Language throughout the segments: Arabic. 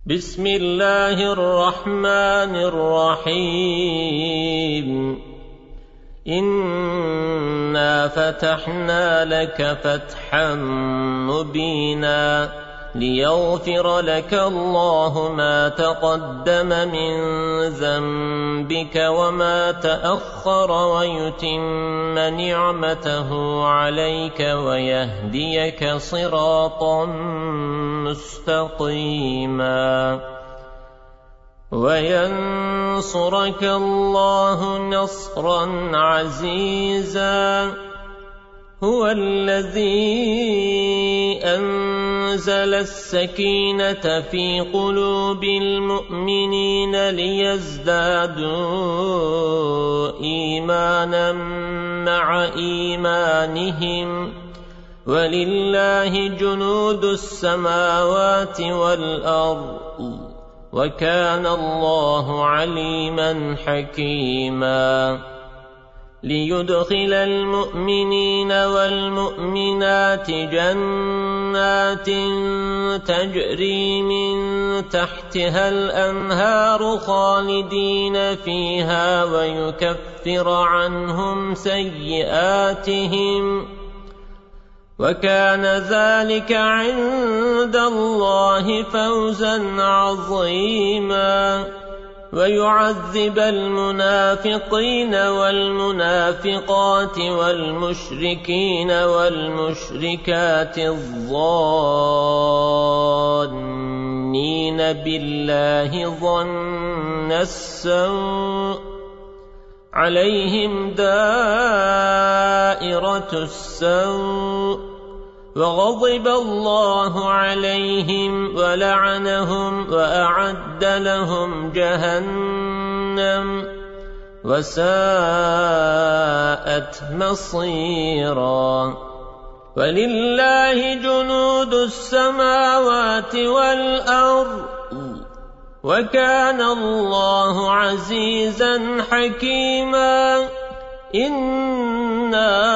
بسم الله الرحمن الرحيم إنا فتحنا لك فتحا مبينا ليغفر لك الله ما تقدم من ذنبك وما تأخر ويتم نعمته عليك ويهديك صراطا مستقيما وينصرك الله نصرا عزيزا هو الذي أنزل السكينة في قلوب المؤمنين ليزدادوا إيمانا مع إيمانهم ولله جنود السماوات والأرض وكان الله عليما حكيما ليدخل المؤمنين والمؤمنات جنات تجري من تحتها الأنهار خالدين فيها ويكفر عنهم سيئاتهم وكان ذلك عند الله فوزا عظيما ويعذب المنافقين والمنافقات والمشركين والمشركات الظانين بالله ظن السوء عليهم دائرة السوء وغضب الله عليهم ولعنهم وأعد لهم جهنم وساءت مصيرا ولله جنود السماوات والأرض وكان الله عزيزا حكيما إنا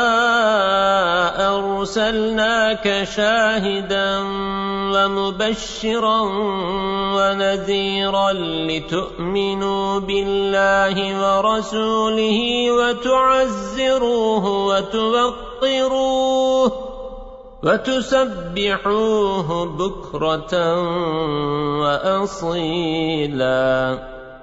أرسلناك شاهدا ومبشرا ونذيرا لتؤمنوا بالله ورسوله وتعزروه وتوقروه وتسبحوه بكرة وأصيلا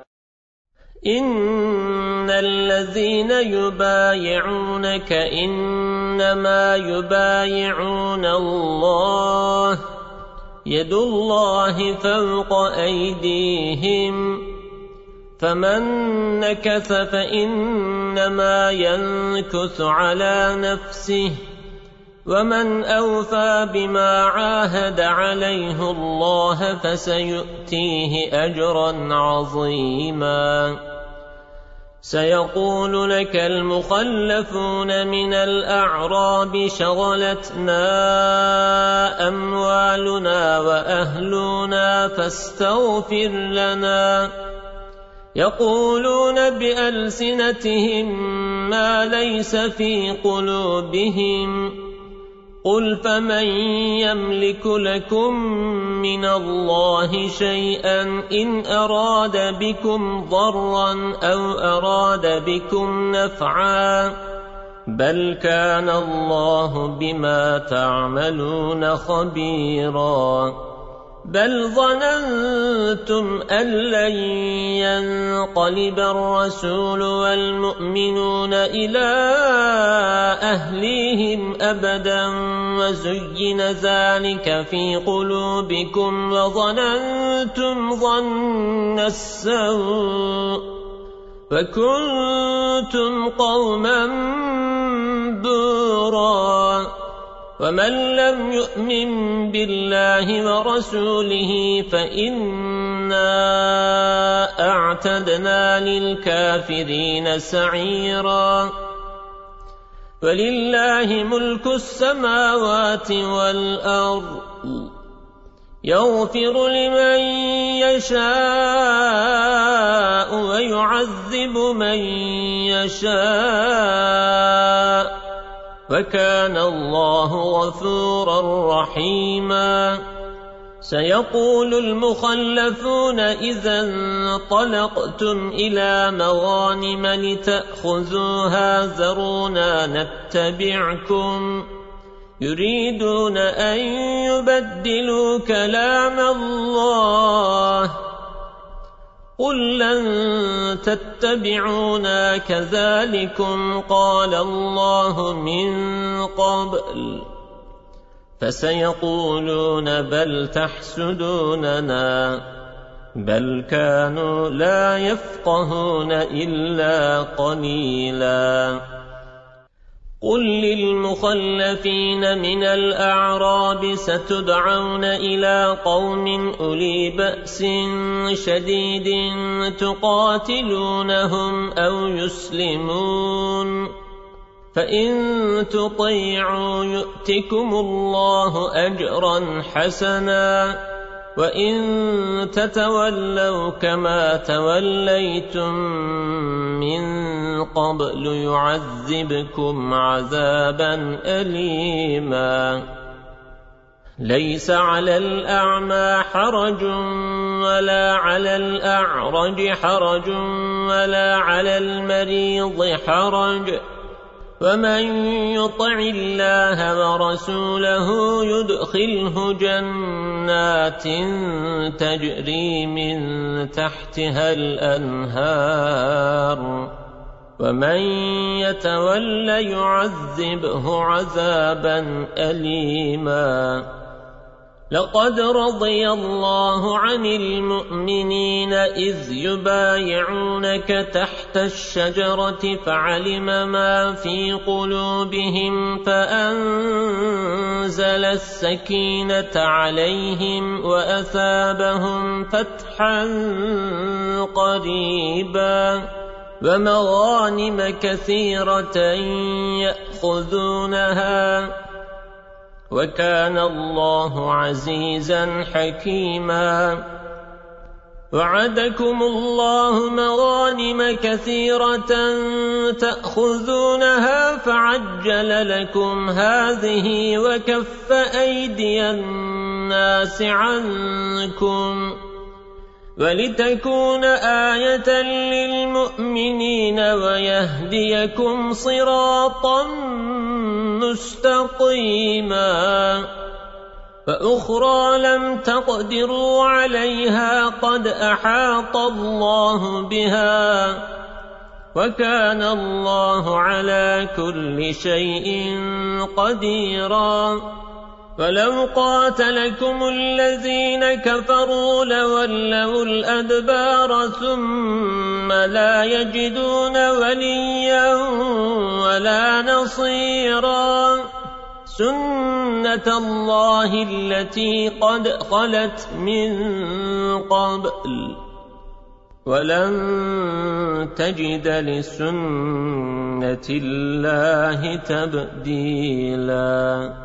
إن الذين يبايعونك إنما يبايعون الله يد الله فوق أيديهم فمن نكث فإنما ينكث على نفسه ومن أوفى بما عاهد عليه الله فسيؤتيه أجرا عظيما سيقول لك المخلفون من الأعراب شغلتنا أموالنا وأهلنا فاستغفر لنا يقولون بألسنتهم ما ليس في قلوبهم قل فمن يملك لكم من الله شيئا إن أراد بكم ضرا أو أراد بكم نفعا بل كان الله بما تعملون خبيرا بل ظننتم أن لن ينقلب الرسول والمؤمنون إلى أهليهم أبدا وزين ذلك في قلوبكم وظننتم ظن السوء وكنتم قوما بورا ومن لم يؤمن بالله ورسوله فإنا أعتدنا للكافرين سعيرا ولله ملك السماوات والأرض يغفر لمن يشاء ويعذب من يشاء وكان الله غفورا رحيما سيقول المخلفون إذا انطلقتم إلى مغانم لتأخذوها ذرونا نتبعكم يريدون أن يبدلوا كلام الله قل لن تتبعونا كذلكم قال الله من قبل فسيقولون بل تحسدوننا بل كانوا لا يفقهون إلا قليلا قل للمخلفين من الأعراب ستدعون إلى قوم أولي بأس شديد تقاتلونهم أو يسلمون فإن تطيعوا يؤتكم الله أجرا حسنا وإن تتولوا كما توليتم من قبل يعذبكم عذابا أليما ليس على الأعمى حرج ولا على الأعرج حرج ولا على المريض حرج ومن يطع الله ورسوله يدخله جنات تجري من تحتها الأنهار ومن يتول يعذبه عذابا أليما لقد رضي الله عن المؤمنين إذ يبايعونك تحت الشجرة فعلم ما في قلوبهم فأنزل السكينة عليهم وأثابهم فتحا قريبا ومغانم كثيرة يأخذونها وكان الله عزيزا حكيما وعدكم الله مغانم كثيرة تأخذونها فعجل لكم هذه وكف أيدي الناس عنكم ولتكون آية للمؤمنين ويهديكم صراطا مستقيما فأخرى لم تقدروا عليها قد أحاط الله بها وكان الله على كل شيء قديرا ولو قاتلكم الذين كفروا لولوا الأدبار ثم لا يجدون وليا ولا نصيرا سنة الله التي قد خلت من قبل ولن تجد لسنة الله تبديلا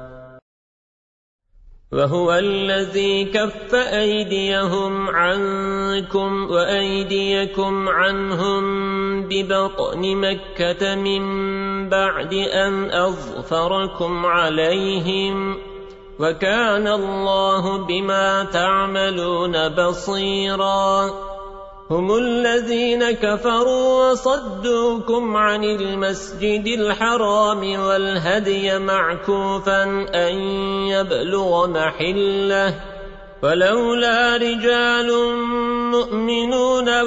وهو الذي كف أيديهم عنكم وأيديكم عنهم ببطن مكة من بعد أن أظفركم عليهم وكان الله بما تعملون بصيرا هم الذين كفروا وصدوكم عن المسجد الحرام والهدي معكوفا أن يبلغ محله ولولا رجال مؤمنون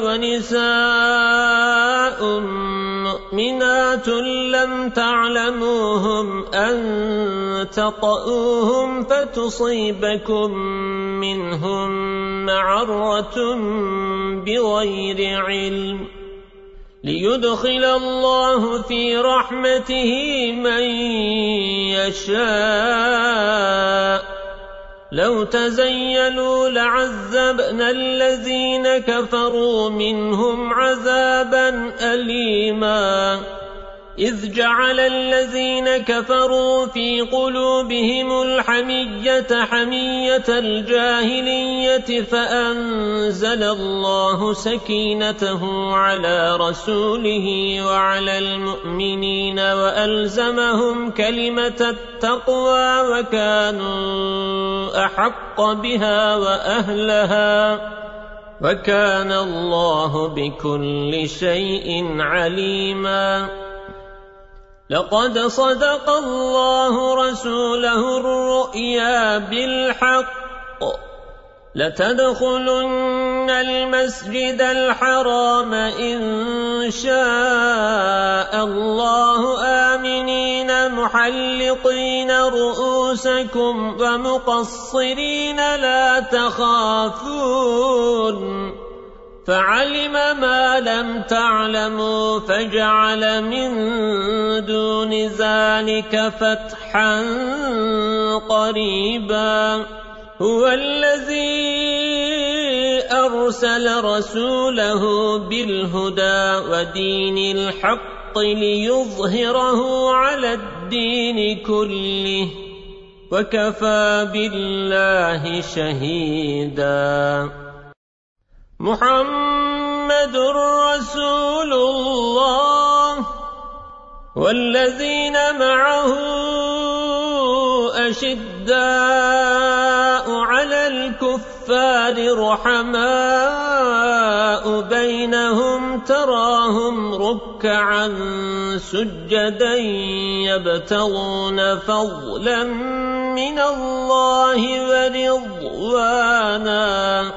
ونساء مؤمنات لم تعلموهم أن تطؤوهم فتصيبكم منهم معرة بغير علم ليدخل الله في رحمته من يشاء لو تزيلوا لعذبنا الذين كفروا منهم عذابا أليما إذ جعل الذين كفروا في قلوبهم الحمية حمية الجاهلية فأنزل الله سكينته على رسوله وعلى المؤمنين وألزمهم كلمة التقوى وكانوا أحق بها وأهلها وكان الله بكل شيء عليما. لقد صدق الله رسوله الرؤيا بالحق لتدخلن المسجد الحرام إن شاء الله آمنين محلقين رؤوسكم ومقصرين لا تخافون فعلم ما لم تعلموا فجعل من دون ذلك فتحا قريبا. هو الذي أرسل رسوله بالهدى ودين الحق ليظهره على الدين كله وكفى بالله شهيدا. محمد رسول الله والذين معه أشداء على الكفار رحماء بينهم تراهم ركعا سجدا يبتغون فضلا من الله ورضوانا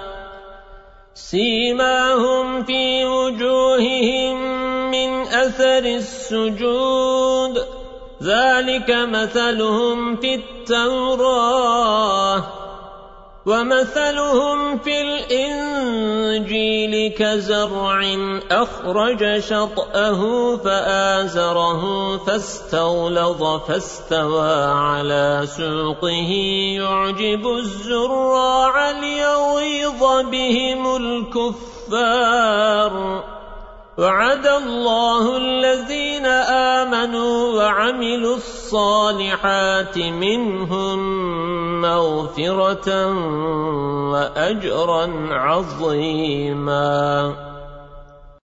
سيماهم في وجوههم من أثر السجود ذلك مثلهم في التوراة ومثلهم في الإنجيل كزرع أخرج شطأه فآزره فاستغلظ فاستوى على سوقه يعجب الزراع ليغيظ بهم الكفار. وعد الله الذين آمنوا وعملوا الصالحات منهم مغفرة وأجرا عظيما.